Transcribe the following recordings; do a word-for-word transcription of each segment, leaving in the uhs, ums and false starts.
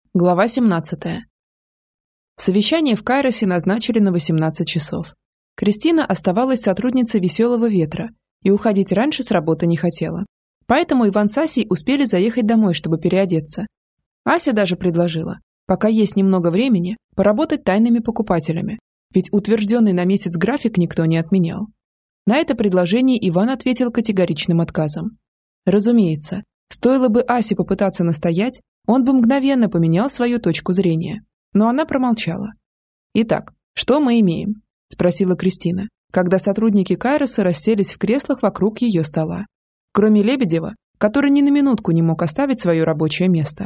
Глава семнадцатая. Совещание в Кайросе назначили на восемнадцать часов. Кристина оставалась сотрудницей «Веселого ветра» и уходить раньше с работы не хотела. Поэтому Иван с Асей успели заехать домой, чтобы переодеться. Ася даже предложила, пока есть немного времени, поработать тайными покупателями, ведь утвержденный на месяц график никто не отменял. На это предложение Иван ответил категоричным отказом. Разумеется, стоило бы Асе попытаться настоять, он бы мгновенно поменял свою точку зрения. Но она промолчала. «Итак, что мы имеем?» – спросила Кристина, когда сотрудники Кайроса расселись в креслах вокруг ее стола. Кроме Лебедева, который ни на минутку не мог оставить свое рабочее место.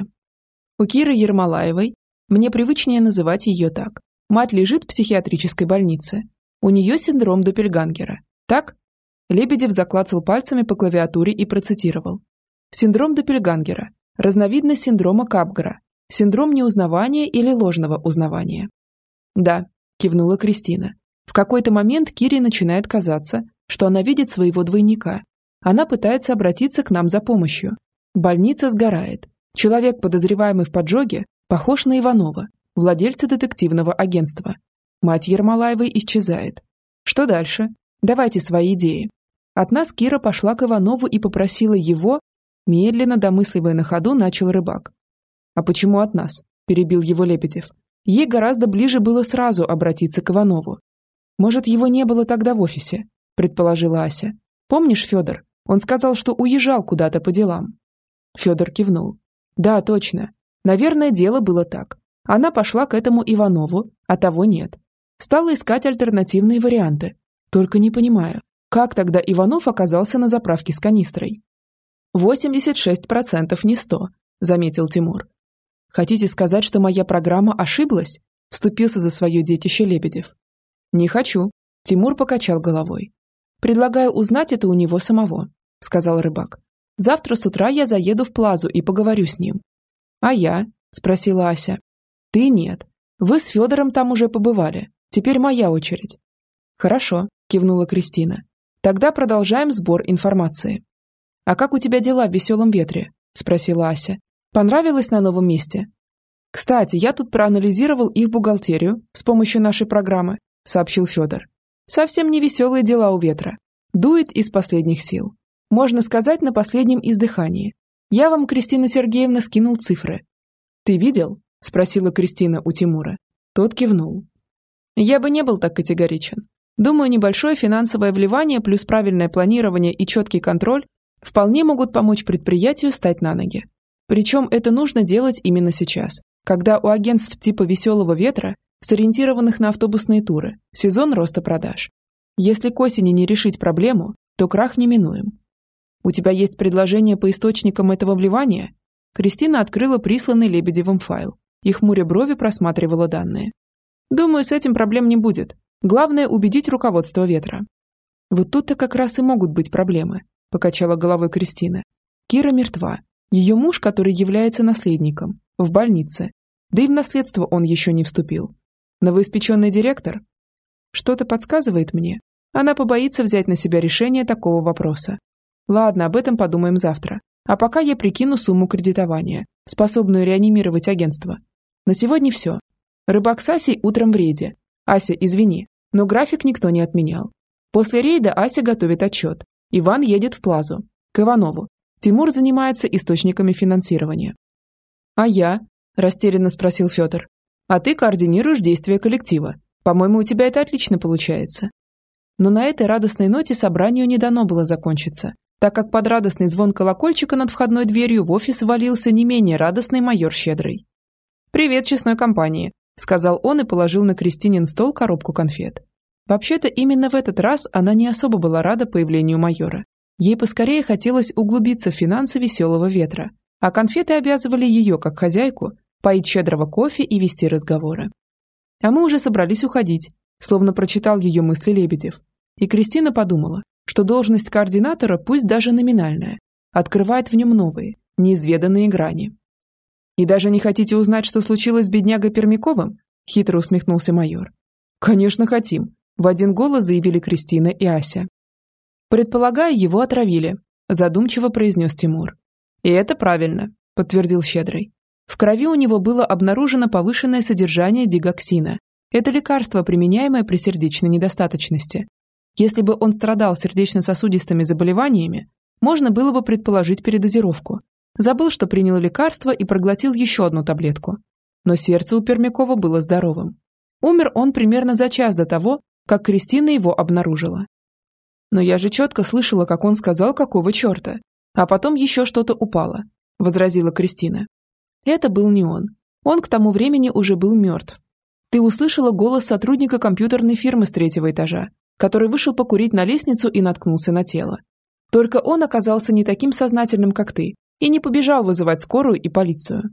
У Киры Ермолаевой, мне привычнее называть ее так, мать лежит в психиатрической больнице. У нее синдром Доппельгангера. Так? Лебедев заклацал пальцами по клавиатуре и процитировал. Синдром Доппельгангера. Разновидность синдрома Капгара. Синдром неузнавания или ложного узнавания. Да, кивнула Кристина. В какой-то момент Кире начинает казаться, что она видит своего двойника. Она пытается обратиться к нам за помощью. Больница сгорает. Человек, подозреваемый в поджоге, похож на Иванова, владельца детективного агентства. Мать Ермолаевой исчезает. Что дальше? Давайте свои идеи. От нас Кира пошла к Иванову и попросила его... Медленно домысливая на ходу, начал Рыбак. «А почему от нас?» – перебил его Лебедев. Ей гораздо ближе было сразу обратиться к Иванову. «Может, его не было тогда в офисе?» – предположила Ася. «Помнишь, Федор? Он сказал, что уезжал куда-то по делам». Федор кивнул. «Да, точно. Наверное, дело было так. Она пошла к этому Иванову, а того нет. Стала искать альтернативные варианты. Только не понимаю, как тогда Иванов оказался на заправке с канистрой?» «восемьдесят шесть процентов не сто», – заметил Тимур. «Хотите сказать, что моя программа ошиблась?» – вступился за свое детище Лебедев. «Не хочу», – Тимур покачал головой. «Предлагаю узнать это у него самого», – сказал Рыбак. «Завтра с утра я заеду в Плазу и поговорю с ним». «А я?» – спросила Ася. «Ты нет. Вы с Федором там уже побывали. Теперь моя очередь». «Хорошо», – кивнула Кристина. «Тогда продолжаем сбор информации». «А как у тебя дела в «Веселом ветре»?» – спросила Ася. «Понравилось на новом месте?» «Кстати, я тут проанализировал их бухгалтерию с помощью нашей программы», – сообщил Федор. «Совсем не веселые дела у ветра. Дует из последних сил. Можно сказать, на последнем издыхании. Я вам, Кристина Сергеевна, скинул цифры». «Ты видел?» – спросила Кристина у Тимура. Тот кивнул. «Я бы не был так категоричен. Думаю, небольшое финансовое вливание плюс правильное планирование и четкий контроль вполне могут помочь предприятию стать на ноги. Причем это нужно делать именно сейчас, когда у агентств типа «Веселого ветра», сориентированных на автобусные туры, сезон роста продаж. Если к осени не решить проблему, то крах неминуем. У тебя есть предложение по источникам этого вливания? Кристина открыла присланный Лебедевым файл и хмуря брови просматривала данные. Думаю, с этим проблем не будет. Главное убедить руководство ветра. Вот тут-то как раз и могут быть проблемы, покачала головой Кристина. Кира мертва. Ее муж, который является наследником, в больнице. Да и в наследство он еще не вступил. Новоиспеченный директор? Что-то подсказывает мне. Она побоится взять на себя решение такого вопроса. Ладно, об этом подумаем завтра. А пока я прикину сумму кредитования, способную реанимировать агентство. На сегодня все. Рыбак с Асей утром в рейде. Ася, извини, но график никто не отменял. После рейда Ася готовит отчет. Иван едет в Плазу, к Иванову. Тимур занимается источниками финансирования. «А я?» – растерянно спросил Федор. «А ты координируешь действия коллектива. По-моему, у тебя это отлично получается». Но на этой радостной ноте собранию не дано было закончиться, так как под радостный звон колокольчика над входной дверью в офис валился не менее радостный майор Щедрый. «Привет честной компании», – сказал он и положил на Кристинин стол коробку конфет. Вообще-то именно в этот раз она не особо была рада появлению майора. Ей поскорее хотелось углубиться в финансы «Веселого ветра», а конфеты обязывали ее, как хозяйку, поить Щедрого кофе и вести разговоры. А мы уже собрались уходить, словно прочитал ее мысли Лебедев. И Кристина подумала, что должность координатора, пусть даже номинальная, открывает в нем новые, неизведанные грани. «И даже не хотите узнать, что случилось с беднягой Пермяковым?» – хитро усмехнулся майор. «Конечно хотим», – в один голос заявили Кристина и Ася. «Предполагаю, его отравили», – задумчиво произнес Тимур. «И это правильно», – подтвердил Щедрый. В крови у него было обнаружено повышенное содержание дигоксина. Это лекарство, применяемое при сердечной недостаточности. Если бы он страдал сердечно-сосудистыми заболеваниями, можно было бы предположить передозировку. Забыл, что принял лекарство и проглотил еще одну таблетку. Но сердце у Пермякова было здоровым. Умер он примерно за час до того, как Кристина его обнаружила. «Но я же четко слышала, как он сказал, какого черта. А потом еще что-то упало», – возразила Кристина. Это был не он. Он к тому времени уже был мертв. Ты услышала голос сотрудника компьютерной фирмы с третьего этажа, который вышел покурить на лестницу и наткнулся на тело. Только он оказался не таким сознательным, как ты, и не побежал вызывать скорую и полицию.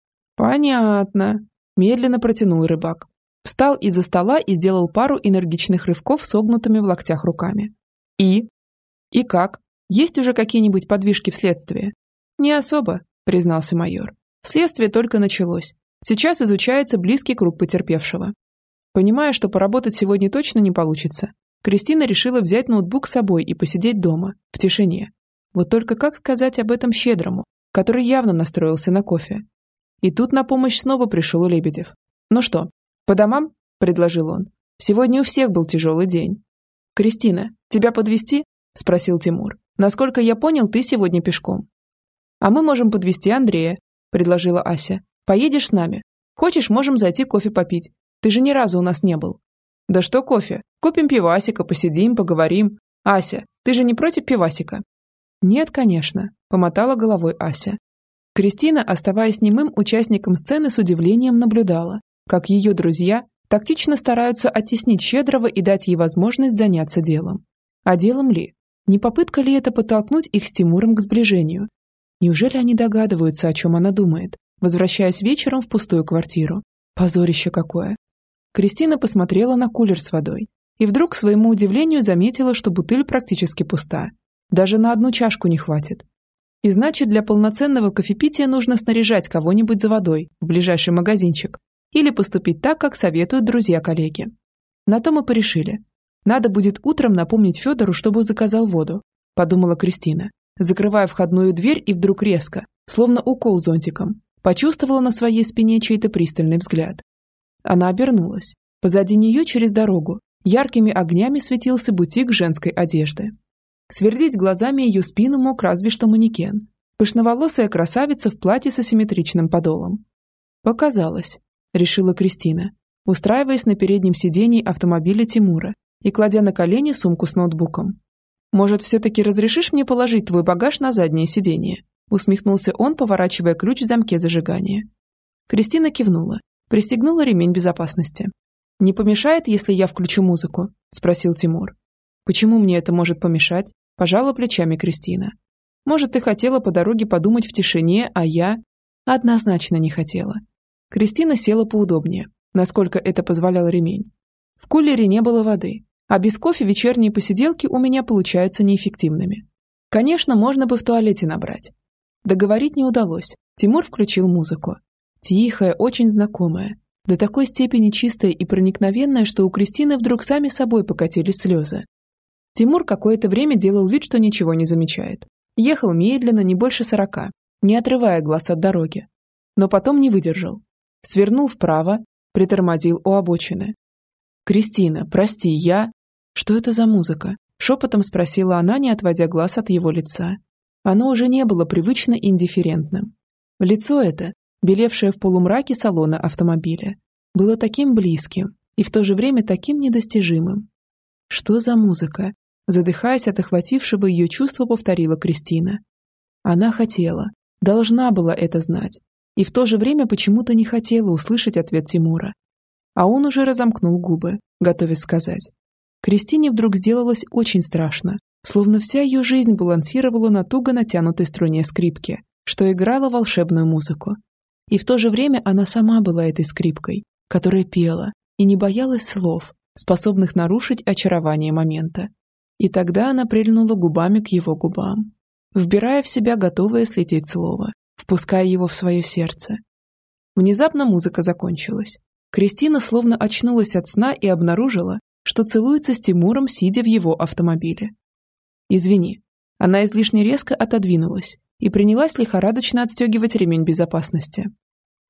«Понятно», – медленно протянул рыбак. Встал из-за стола и сделал пару энергичных рывков согнутыми в локтях руками. «И? И как? Есть уже какие-нибудь подвижки в следствии?» «Не особо», – признался майор. «Следствие только началось. Сейчас изучается близкий круг потерпевшего». Понимая, что поработать сегодня точно не получится, Кристина решила взять ноутбук с собой и посидеть дома, в тишине. Вот только как сказать об этом Щедрому, который явно настроился на кофе? И тут на помощь снова пришел Лебедев. «Ну что, по домам?» – предложил он. «Сегодня у всех был тяжелый день». «Кристина, тебя подвезти?» – спросил Тимур. «Насколько я понял, ты сегодня пешком». «А мы можем подвезти Андрея», – предложила Ася. «Поедешь с нами? Хочешь, можем зайти кофе попить. Ты же ни разу у нас не был». «Да что кофе? Купим пивасика, посидим, поговорим. Ася, ты же не против пивасика?» «Нет, конечно», – помотала головой Ася. Кристина, оставаясь немым участником сцены, с удивлением наблюдала, как ее друзья тактично стараются оттеснить Щедрого и дать ей возможность заняться делом. А делом ли? Не попытка ли это подтолкнуть их с Тимуром к сближению? Неужели они догадываются, о чем она думает, возвращаясь вечером в пустую квартиру? Позорище какое! Кристина посмотрела на кулер с водой и вдруг, к своему удивлению, заметила, что бутыль практически пуста. Даже на одну чашку не хватит. И значит, для полноценного кофепития нужно снаряжать кого-нибудь за водой в ближайший магазинчик или поступить так, как советуют друзья-коллеги. На то мы порешили. Надо будет утром напомнить Федору, чтобы заказал воду, подумала Кристина, закрывая входную дверь и вдруг резко, словно укол зонтиком, почувствовала на своей спине чей-то пристальный взгляд. Она обернулась. Позади нее через дорогу яркими огнями светился бутик женской одежды. Сверлить глазами ее спину мог разве что манекен. Пышноволосая красавица в платье с асимметричным подолом. «Показалось», — решила Кристина, устраиваясь на переднем сидении автомобиля Тимура и кладя на колени сумку с ноутбуком. «Может, все-таки разрешишь мне положить твой багаж на заднее сиденье?» — усмехнулся он, поворачивая ключ в замке зажигания. Кристина кивнула, пристегнула ремень безопасности. «Не помешает, если я включу музыку?» – спросил Тимур. «Почему мне это может помешать?» – пожала плечами Кристина. «Может, ты хотела по дороге подумать в тишине, а я...» Однозначно не хотела. Кристина села поудобнее, насколько это позволял ремень. В кулере не было воды, а без кофе вечерние посиделки у меня получаются неэффективными. Конечно, можно бы в туалете набрать. Договорить не удалось. Тимур включил музыку. Тихая, очень знакомая. До такой степени чистая и проникновенная, что у Кристины вдруг сами собой покатились слезы. Тимур какое-то время делал вид, что ничего не замечает. Ехал медленно, не больше сорока, не отрывая глаз от дороги. Но потом не выдержал. Свернул вправо, притормозил у обочины. «Кристина, прости, я...» «Что это за музыка?» Шепотом спросила она, не отводя глаз от его лица. Оно уже не было привычно индифферентным. Лицо это, белевшее в полумраке салона автомобиля, было таким близким и в то же время таким недостижимым. «Что за музыка?» Задыхаясь от охватившего ее чувства, повторила Кристина. Она хотела, должна была это знать, и в то же время почему-то не хотела услышать ответ Тимура. А он уже разомкнул губы, готовясь сказать. Кристине вдруг сделалось очень страшно, словно вся ее жизнь балансировала на туго натянутой струне скрипки, что играла волшебную музыку. И в то же время она сама была этой скрипкой, которая пела и не боялась слов, способных нарушить очарование момента. И тогда она прильнула губами к его губам, вбирая в себя готовое слететь слово, впуская его в свое сердце. Внезапно музыка закончилась. Кристина словно очнулась от сна и обнаружила, что целуется с Тимуром, сидя в его автомобиле. «Извини». Она излишне резко отодвинулась и принялась лихорадочно отстегивать ремень безопасности.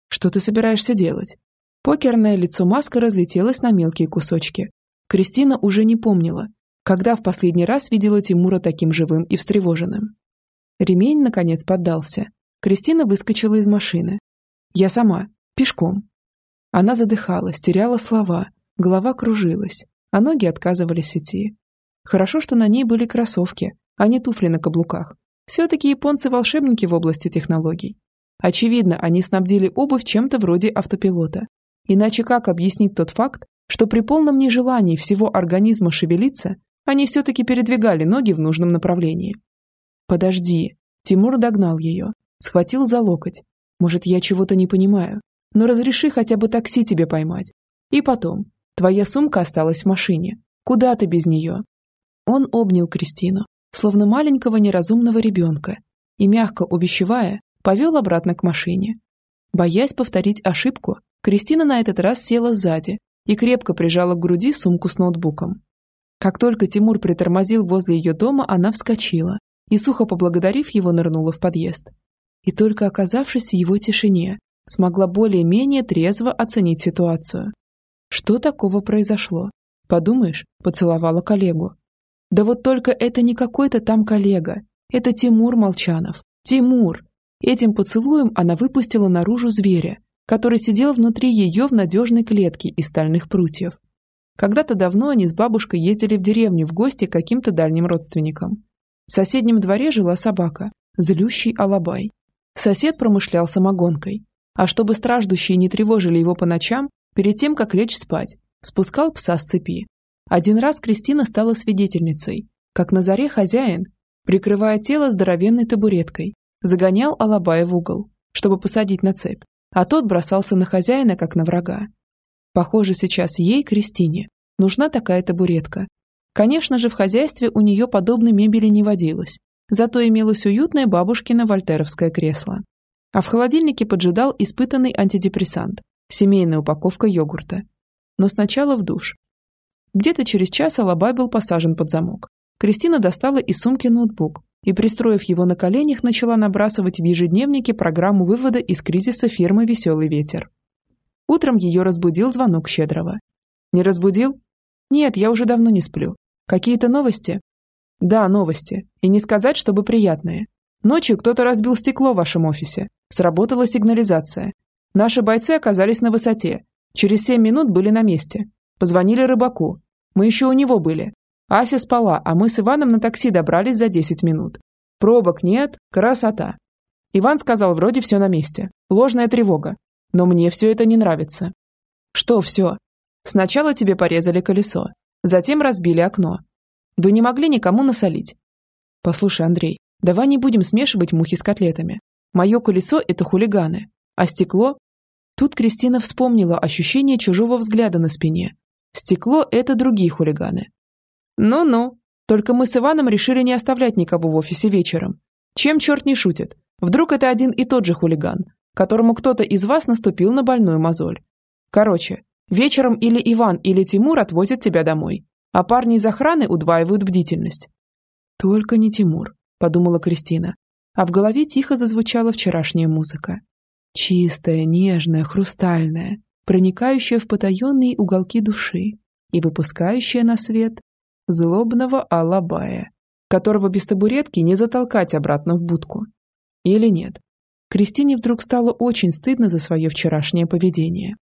Что ты собираешься делать? Покерное лицо Маска разлетелось на мелкие кусочки. Кристина уже не помнила, когда в последний раз видела Тимура таким живым и встревоженным. Ремень, наконец, поддался. Кристина выскочила из машины. «Я сама. Пешком». Она задыхалась, теряла слова, голова кружилась, а ноги отказывались идти. Хорошо, что на ней были кроссовки, а не туфли на каблуках. Все-таки японцы волшебники в области технологий. Очевидно, они снабдили обувь чем-то вроде автопилота. Иначе как объяснить тот факт, что при полном нежелании всего организма шевелиться, они все-таки передвигали ноги в нужном направлении? «Подожди». Тимур догнал ее, схватил за локоть. «Может, я чего-то не понимаю, но разреши хотя бы такси тебе поймать. И потом, твоя сумка осталась в машине. Куда ты без нее?» Он обнял Кристину, словно маленького неразумного ребенка, и, мягко увещевая, повел обратно к машине. Боясь повторить ошибку, Кристина на этот раз села сзади и крепко прижала к груди сумку с ноутбуком. Как только Тимур притормозил возле ее дома, она вскочила и, сухо поблагодарив его, нырнула в подъезд. И только оказавшись в его тишине, смогла более-менее трезво оценить ситуацию. Что такого произошло? Подумаешь, поцеловала коллегу. Да вот только это не какой-то там коллега, это Тимур Молчанов. Тимур! Этим поцелуем она выпустила наружу зверя, который сидел внутри ее в надежной клетке из стальных прутьев. Когда-то давно они с бабушкой ездили в деревню в гости к каким-то дальним родственникам. В соседнем дворе жила собака, злющий алабай. Сосед промышлял самогонкой, а чтобы страждущие не тревожили его по ночам, перед тем, как лечь спать, спускал пса с цепи. Один раз Кристина стала свидетельницей, как на заре хозяин, прикрывая тело здоровенной табуреткой, загонял алабая в угол, чтобы посадить на цепь, а тот бросался на хозяина, как на врага. Похоже, сейчас ей, Кристине, нужна такая табуретка. Конечно же, в хозяйстве у нее подобной мебели не водилось, зато имелось уютное бабушкино вольтеровское кресло. А в холодильнике поджидал испытанный антидепрессант, семейная упаковка йогурта. Но сначала в душ. Где-то через час алабай был посажен под замок. Кристина достала из сумки ноутбук и, пристроив его на коленях, начала набрасывать в ежедневнике программу вывода из кризиса фирмы «Веселый ветер». Утром ее разбудил звонок Щедрого. «Не разбудил?» «Нет, я уже давно не сплю. Какие-то новости?» «Да, новости. И не сказать, чтобы приятные. Ночью кто-то разбил стекло в вашем офисе. Сработала сигнализация. Наши бойцы оказались на высоте. Через семь минут были на месте. Позвонили рыбаку. Мы еще у него были. Ася спала, а мы с Иваном на такси добрались за десять минут. Пробок нет, красота. Иван сказал, вроде все на месте. Ложная тревога. Но мне все это не нравится». «Что все?» «Сначала тебе порезали колесо. Затем разбили окно. Вы не могли никому насолить». «Послушай, Андрей, давай не будем смешивать мухи с котлетами. Мое колесо – это хулиганы. А стекло?» Тут Кристина вспомнила ощущение чужого взгляда на спине. Стекло – это другие хулиганы. «Ну-ну, только мы с Иваном решили не оставлять никого в офисе вечером. Чем черт не шутит? Вдруг это один и тот же хулиган, которому кто-то из вас наступил на больную мозоль. Короче, вечером или Иван, или Тимур отвозят тебя домой, а парни из охраны удваивают бдительность». «Только не Тимур», – подумала Кристина, а в голове тихо зазвучала вчерашняя музыка. Чистая, нежная, хрустальная, проникающая в потаенные уголки души и выпускающая на свет злобного алабая, которого без табуретки не затолкать обратно в будку. Или нет? Кристине вдруг стало очень стыдно за свое вчерашнее поведение.